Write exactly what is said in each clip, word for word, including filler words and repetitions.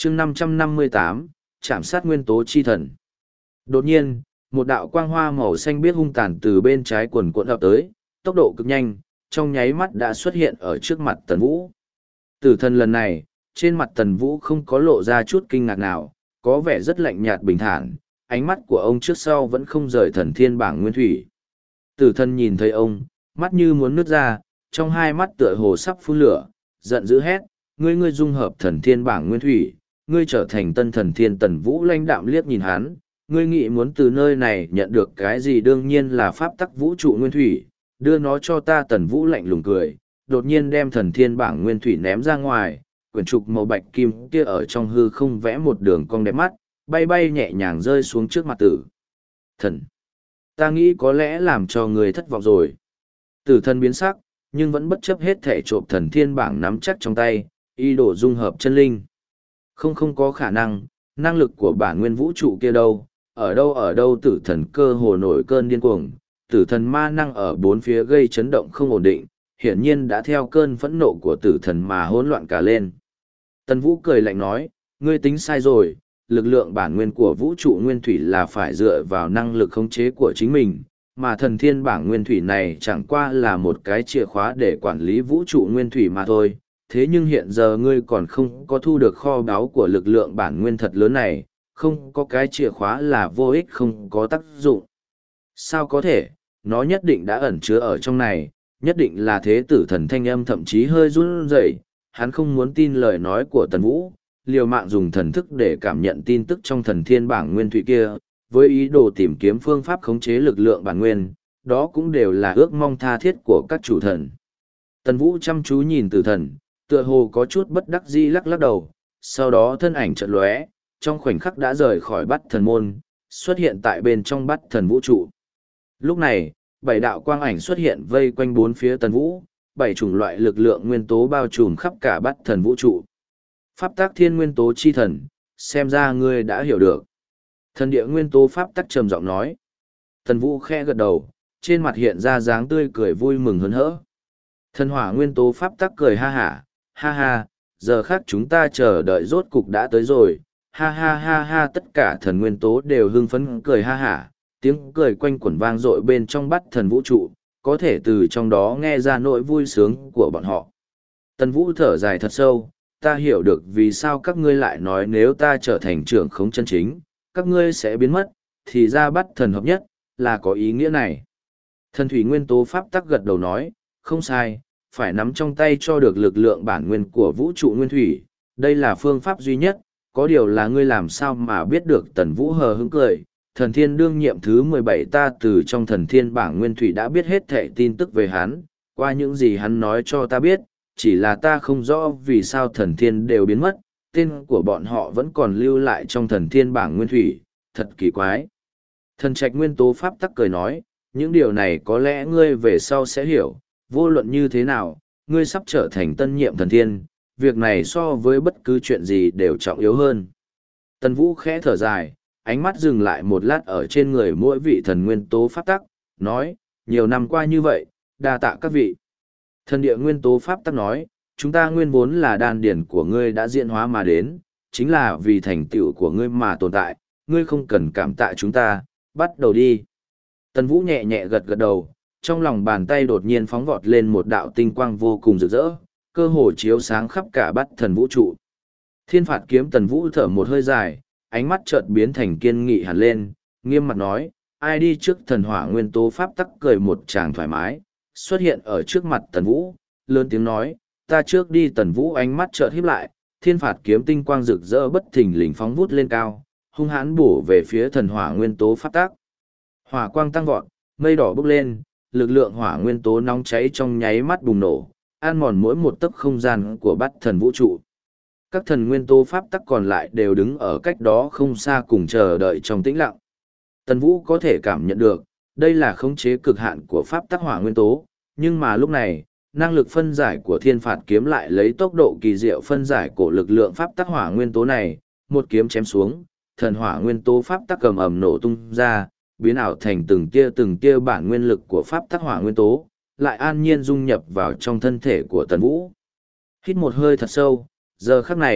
chương năm trăm năm mươi tám, chạm sát nguyên tố chi thần. Đột nhiên, một đạo quang hoa màu xanh biếc hung tàn từ bên trái quần cuộn ập tới, tốc độ cực nhanh, trong nháy mắt đã xuất hiện ở trước mặt Tần Vũ. Tử thần lần này, trên mặt Tần Vũ không có lộ ra chút kinh ngạc nào, có vẻ rất lạnh nhạt bình thản, ánh mắt của ông trước sau vẫn không rời thần thiên bảng nguyên thủy. Tử thần nhìn thấy ông, mắt như muốn nứt ra, trong hai mắt tựa hồ sắp phun lửa, giận dữ hét, ngươi ngươi dung hợp thần thiên bảng nguyên thủy, ngươi trở thành tân thần thiên. Tần Vũ lãnh đạm liếc nhìn hắn, ngươi nghĩ muốn từ nơi này nhận được cái gì? Đương nhiên là pháp tắc vũ trụ nguyên thủy, đưa nó cho ta. Tần Vũ lạnh lùng cười, đột nhiên đem thần thiên bảng nguyên thủy ném ra ngoài, quyển trục màu bạch kim kia ở trong hư không vẽ một đường cong đẹp mắt, bay bay nhẹ nhàng rơi xuống trước mặt tử thần. Ta nghĩ có lẽ làm cho người thất vọng rồi. Tử thần biến sắc, nhưng vẫn bất chấp hết thể trộm thần thiên bảng nắm chắc trong tay, ý đồ dung hợp chân linh. Không không có khả năng, năng lực của bản nguyên vũ trụ kia đâu, ở đâu ở đâu. Tử thần cơ hồ nổi cơn điên cuồng, tử thần ma năng ở bốn phía gây chấn động không ổn định, hiển nhiên đã theo cơn phẫn nộ của tử thần mà hỗn loạn cả lên. Tần Vũ cười lạnh nói, ngươi tính sai rồi, lực lượng bản nguyên của vũ trụ nguyên thủy là phải dựa vào năng lực khống chế của chính mình, mà thần thiên bảng nguyên thủy này chẳng qua là một cái chìa khóa để quản lý vũ trụ nguyên thủy mà thôi. Thế nhưng hiện giờ ngươi còn không có thu được kho báu của lực lượng bản nguyên thật lớn này, không có cái chìa khóa là vô ích, không có tác dụng. Sao có thể, nó nhất định đã ẩn chứa ở trong này, nhất định là thế. Tử thần thanh âm thậm chí hơi run rẩy, hắn không muốn tin lời nói của Tần Vũ, liều mạng dùng thần thức để cảm nhận tin tức trong thần thiên bảng nguyên thủy kia, với ý đồ tìm kiếm phương pháp khống chế lực lượng bản nguyên, đó cũng đều là ước mong tha thiết của các chủ thần. Tần Vũ chăm chú nhìn tử thần, tựa hồ có chút bất đắc dĩ lắc lắc đầu, sau đó thân ảnh chợt lóe, trong khoảnh khắc đã rời khỏi Bát Thần môn, xuất hiện tại bên trong Bát Thần vũ trụ. Lúc này, bảy đạo quang ảnh xuất hiện vây quanh bốn phía Tần Vũ, bảy chủng loại lực lượng nguyên tố bao trùm khắp cả Bát Thần vũ trụ. Pháp tắc thiên nguyên tố chi thần, xem ra ngươi đã hiểu được. Thần địa nguyên tố pháp tắc trầm giọng nói. Tần Vũ khẽ gật đầu, trên mặt hiện ra dáng tươi cười vui mừng hớn hở. Thần hỏa nguyên tố pháp tắc cười ha hả, ha ha, giờ khác chúng ta chờ đợi rốt cục đã tới rồi, ha ha ha ha. Tất cả thần nguyên tố đều hưng phấn cười ha hả, tiếng cười quanh quẩn vang dội bên trong Bát Thần vũ trụ, có thể từ trong đó nghe ra nỗi vui sướng của bọn họ. Tần Vũ thở dài thật sâu, ta hiểu được vì sao các ngươi lại nói nếu ta trở thành trưởng khống chân chính, các ngươi sẽ biến mất, thì ra Bát Thần hợp nhất, là có ý nghĩa này. Thần thủy nguyên tố pháp tắc gật đầu nói, không sai, phải nắm trong tay cho được lực lượng bản nguyên của vũ trụ nguyên thủy, đây là phương pháp duy nhất, có điều là ngươi làm sao mà biết được. Tần Vũ hờ hững cười, thần thiên đương nhiệm thứ mười bảy ta từ trong thần thiên bảng nguyên thủy đã biết hết thảy tin tức về hắn, qua những gì hắn nói cho ta biết, chỉ là ta không rõ vì sao thần thiên đều biến mất, tên của bọn họ vẫn còn lưu lại trong thần thiên bảng nguyên thủy, thật kỳ quái. Thần trạch nguyên tố pháp tắc cười nói, những điều này có lẽ ngươi về sau sẽ hiểu, vô luận như thế nào, ngươi sắp trở thành tân nhiệm thần thiên, việc này so với bất cứ chuyện gì đều trọng yếu hơn. Tần Vũ khẽ thở dài, ánh mắt dừng lại một lát ở trên người mỗi vị thần nguyên tố pháp tắc, nói, nhiều năm qua như vậy, đa tạ các vị. Thần địa nguyên tố pháp tắc nói, chúng ta nguyên vốn là đan điển của ngươi đã diễn hóa mà đến, chính là vì thành tựu của ngươi mà tồn tại, ngươi không cần cảm tạ chúng ta, bắt đầu đi. Tần Vũ nhẹ nhẹ gật gật đầu, trong lòng bàn tay đột nhiên phóng vọt lên một đạo tinh quang vô cùng rực rỡ, cơ hồ chiếu sáng khắp cả Bát Thần vũ trụ. Thiên phạt kiếm. Tần Vũ thở một hơi dài, ánh mắt chợt biến thành kiên nghị hẳn lên, nghiêm mặt nói, ai đi trước? Thần hỏa nguyên tố pháp tắc cười một tràng thoải mái, xuất hiện ở trước mặt Tần Vũ, lớn tiếng nói, ta trước đi. Tần Vũ ánh mắt chợt híp lại, thiên phạt kiếm tinh quang rực rỡ bất thình lình phóng vút lên cao, hung hãn bổ về phía thần hỏa nguyên tố pháp tắc. Hỏa quang tăng vọt, mây đỏ bốc lên, lực lượng hỏa nguyên tố nóng cháy trong nháy mắt bùng nổ, ăn mòn mỗi một tấc không gian của Bát Thần vũ trụ. Các thần nguyên tố pháp tắc còn lại đều đứng ở cách đó không xa cùng chờ đợi trong tĩnh lặng. Tần Vũ có thể cảm nhận được, đây là khống chế cực hạn của pháp tắc hỏa nguyên tố, nhưng mà lúc này, năng lực phân giải của thiên phạt kiếm lại lấy tốc độ kỳ diệu phân giải của lực lượng pháp tắc hỏa nguyên tố này, một kiếm chém xuống, thần hỏa nguyên tố pháp tắc cầm ầm nổ tung ra, biến ảo thành từng tia từng tia bản nguyên lực của pháp tắc hỏa nguyên tố, lại an nhiên dung nhập vào trong thân thể của Tần Vũ. Hít một hơi thật sâu, giờ khắc này,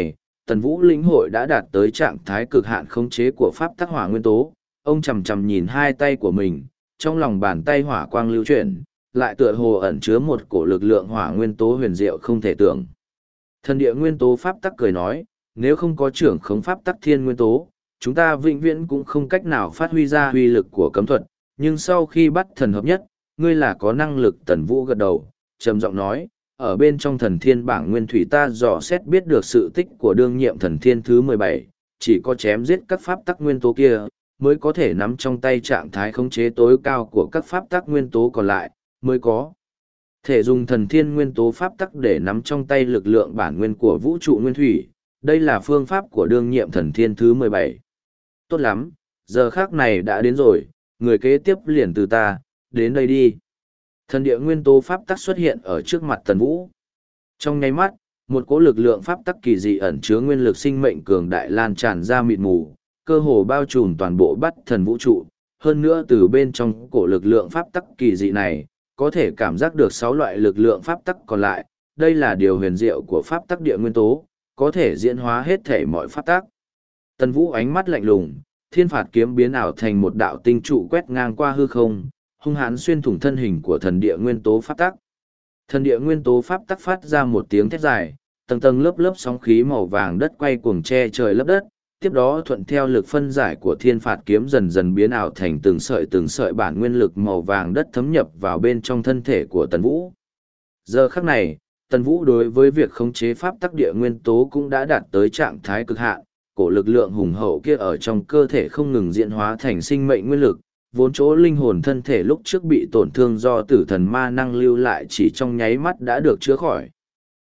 Tần Vũ lĩnh hội đã đạt tới trạng thái cực hạn khống chế của pháp tắc hỏa nguyên tố, ông chầm chầm nhìn hai tay của mình, trong lòng bàn tay hỏa quang lưu chuyển, lại tựa hồ ẩn chứa một cổ lực lượng hỏa nguyên tố huyền diệu không thể tưởng. Thần địa nguyên tố pháp tắc cười nói, nếu không có trưởng khống pháp tắc thiên nguyên tố, chúng ta vĩnh viễn cũng không cách nào phát huy ra huy lực của cấm thuật, nhưng sau khi bắt thần hợp nhất, ngươi là có năng lực. Tần Vũ gật đầu, trầm giọng nói, ở bên trong thần thiên bảng nguyên thủy ta dò xét biết được sự tích của đương nhiệm thần thiên thứ mười bảy, chỉ có chém giết các pháp tắc nguyên tố kia, mới có thể nắm trong tay trạng thái khống chế tối cao của các pháp tắc nguyên tố còn lại, mới có thể dùng thần thiên nguyên tố pháp tắc để nắm trong tay lực lượng bản nguyên của vũ trụ nguyên thủy. Đây là phương pháp của đương nhiệm thần thiên thứ mười bảy. Tốt lắm, giờ khác này đã đến rồi, người kế tiếp liền từ ta, đến đây đi. Thần địa nguyên tố pháp tắc xuất hiện ở trước mặt Tần Vũ. Trong nháy mắt, một cỗ lực lượng pháp tắc kỳ dị ẩn chứa nguyên lực sinh mệnh cường đại lan tràn ra mịt mù, cơ hồ bao trùm toàn bộ Bắt Thần vũ trụ. Hơn nữa từ bên trong cổ lực lượng pháp tắc kỳ dị này, có thể cảm giác được sáu loại lực lượng pháp tắc còn lại. Đây là điều huyền diệu của pháp tắc địa nguyên tố, có thể diễn hóa hết thể mọi pháp tắc. Tần Vũ ánh mắt lạnh lùng, thiên phạt kiếm biến ảo thành một đạo tinh trụ quét ngang qua hư không, hung hãn xuyên thủng thân hình của thần địa nguyên tố pháp tắc. Thần địa nguyên tố pháp tắc phát ra một tiếng thét dài, tầng tầng lớp lớp sóng khí màu vàng đất quay cuồng che trời lấp đất, tiếp đó thuận theo lực phân giải của thiên phạt kiếm dần dần biến ảo thành từng sợi từng sợi bản nguyên lực màu vàng đất thấm nhập vào bên trong thân thể của Tần Vũ. Giờ khắc này, Tần Vũ đối với việc khống chế pháp tắc địa nguyên tố cũng đã đạt tới trạng thái cực hạn, cổ lực lượng hùng hậu kia ở trong cơ thể không ngừng diễn hóa thành sinh mệnh nguyên lực, vốn chỗ linh hồn thân thể lúc trước bị tổn thương do tử thần ma năng lưu lại chỉ trong nháy mắt đã được chữa khỏi.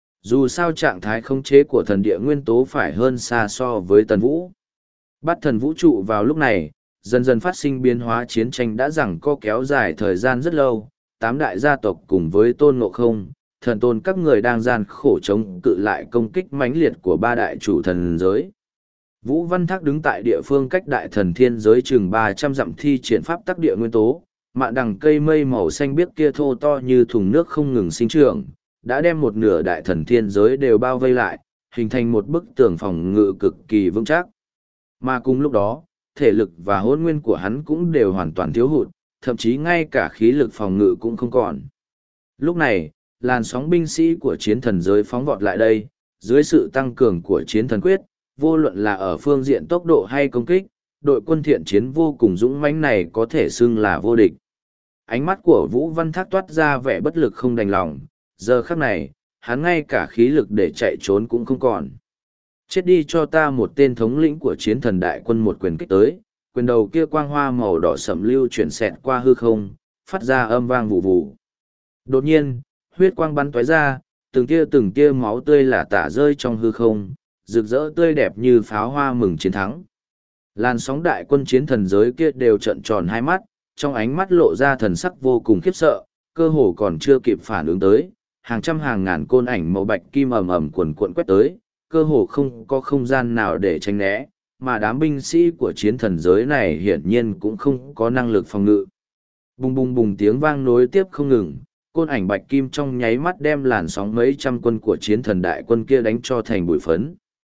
Dù sao trạng thái khống chế của thần địa nguyên tố phải hơn xa so với Tần Vũ. Bắt thần vũ trụ vào lúc này, dần dần phát sinh biến hóa, chiến tranh đã giằng co kéo dài thời gian rất lâu, tám đại gia tộc cùng với Tôn Ngộ Không, thần tôn các người đang gian khổ chống cự lại công kích mãnh liệt của ba đại chủ thần giới. Vũ Văn Thác đứng tại địa phương cách đại thần thiên giới chừng ba trăm dặm thi triển pháp tắc địa nguyên tố, mạn đằng cây mây màu xanh biếc kia thô to như thùng nước không ngừng sinh trưởng, đã đem một nửa đại thần thiên giới đều bao vây lại, hình thành một bức tường phòng ngự cực kỳ vững chắc. Mà cùng lúc đó, thể lực và hồn nguyên của hắn cũng đều hoàn toàn thiếu hụt, thậm chí ngay cả khí lực phòng ngự cũng không còn. Lúc này, làn sóng binh sĩ của chiến thần giới phóng vọt lại đây, dưới sự tăng cường của chiến thần quyết, vô luận là ở phương diện tốc độ hay công kích, đội quân thiện chiến vô cùng dũng mãnh này có thể xưng là vô địch. Ánh mắt của Vũ Văn Thác toát ra vẻ bất lực không đành lòng, giờ khắc này, hắn ngay cả khí lực để chạy trốn cũng không còn. Chết đi cho ta! Một tên thống lĩnh của chiến thần đại quân một quyền kích tới, quyền đầu kia quang hoa màu đỏ sẫm lưu chuyển xẹt qua hư không, phát ra âm vang vụ vụ. Đột nhiên, huyết quang bắn tóe ra, từng tia từng tia máu tươi lả tả rơi trong hư không, rực rỡ tươi đẹp như pháo hoa mừng chiến thắng. Làn sóng đại quân chiến thần giới kia đều trợn tròn hai mắt, trong ánh mắt lộ ra thần sắc vô cùng khiếp sợ, cơ hồ còn chưa kịp phản ứng tới, hàng trăm hàng ngàn côn ảnh màu bạch kim ầm ầm cuồn cuộn quét tới, cơ hồ không có không gian nào để tránh né, mà đám binh sĩ của chiến thần giới này hiển nhiên cũng không có năng lực phòng ngự. Bùng bùng bùng tiếng vang nối tiếp không ngừng, côn ảnh bạch kim trong nháy mắt đem làn sóng mấy trăm quân của chiến thần đại quân kia đánh cho thành bụi phấn.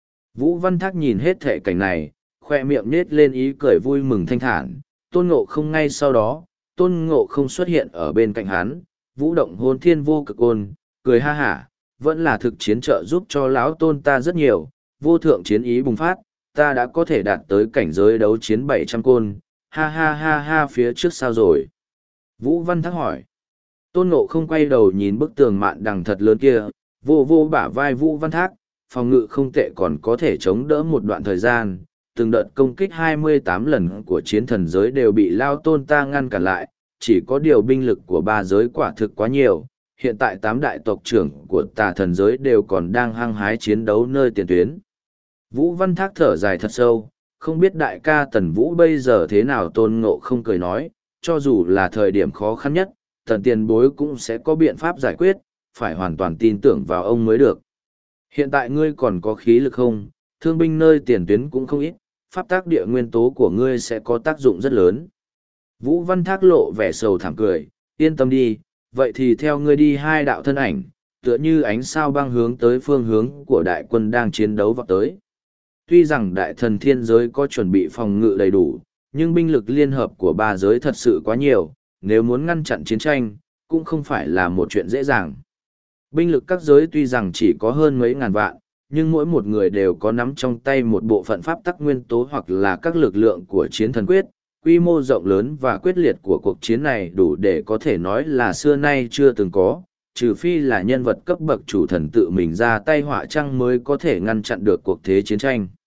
Vũ Văn Thác nhìn hết thể cảnh này, khoe miệng nết lên ý cười vui mừng thanh thản. Tôn Ngộ Không ngay sau đó, Tôn Ngộ Không xuất hiện ở bên cạnh hắn, vũ động hồn thiên vô cực côn, cười ha hả, vẫn là thực chiến trợ giúp cho lão Tôn ta rất nhiều, vô thượng chiến ý bùng phát, ta đã có thể đạt tới cảnh giới đấu chiến bảy trăm côn, ha ha ha ha. Phía trước sao rồi? Vũ Văn Thác hỏi. Tôn Ngộ Không quay đầu nhìn bức tường mạn đằng thật lớn kia, vô vô bả vai Vũ Văn Thác, phòng ngự không tệ, còn có thể chống đỡ một đoạn thời gian. Từng đợt công kích hai mươi tám lần của chiến thần giới đều bị Lao Tôn ta ngăn cản lại, chỉ có điều binh lực của ba giới quả thực quá nhiều. Hiện tại tám đại tộc trưởng của tà thần giới đều còn đang hăng hái chiến đấu nơi tiền tuyến. Vũ Văn Thác thở dài thật sâu, không biết đại ca Tần Vũ bây giờ thế nào. Tôn Ngộ Không cười nói, cho dù là thời điểm khó khăn nhất, Tần tiền bối cũng sẽ có biện pháp giải quyết, phải hoàn toàn tin tưởng vào ông mới được. Hiện tại ngươi còn có khí lực không? Thương binh nơi tiền tuyến cũng không ít, pháp tác địa nguyên tố của ngươi sẽ có tác dụng rất lớn. Vũ Văn Thác lộ vẻ sầu thảm cười, yên tâm đi, vậy thì theo ngươi đi. Hai đạo thân ảnh, tựa như ánh sao băng hướng tới phương hướng của đại quân đang chiến đấu vọt tới. Tuy rằng đại thần thiên giới có chuẩn bị phòng ngự đầy đủ, nhưng binh lực liên hợp của ba giới thật sự quá nhiều, nếu muốn ngăn chặn chiến tranh, cũng không phải là một chuyện dễ dàng. Binh lực các giới tuy rằng chỉ có hơn mấy ngàn vạn, nhưng mỗi một người đều có nắm trong tay một bộ phận pháp tắc nguyên tố hoặc là các lực lượng của chiến thần quyết, quy mô rộng lớn và quyết liệt của cuộc chiến này đủ để có thể nói là xưa nay chưa từng có, trừ phi là nhân vật cấp bậc chủ thần tự mình ra tay họa trăng mới có thể ngăn chặn được cuộc thế chiến tranh.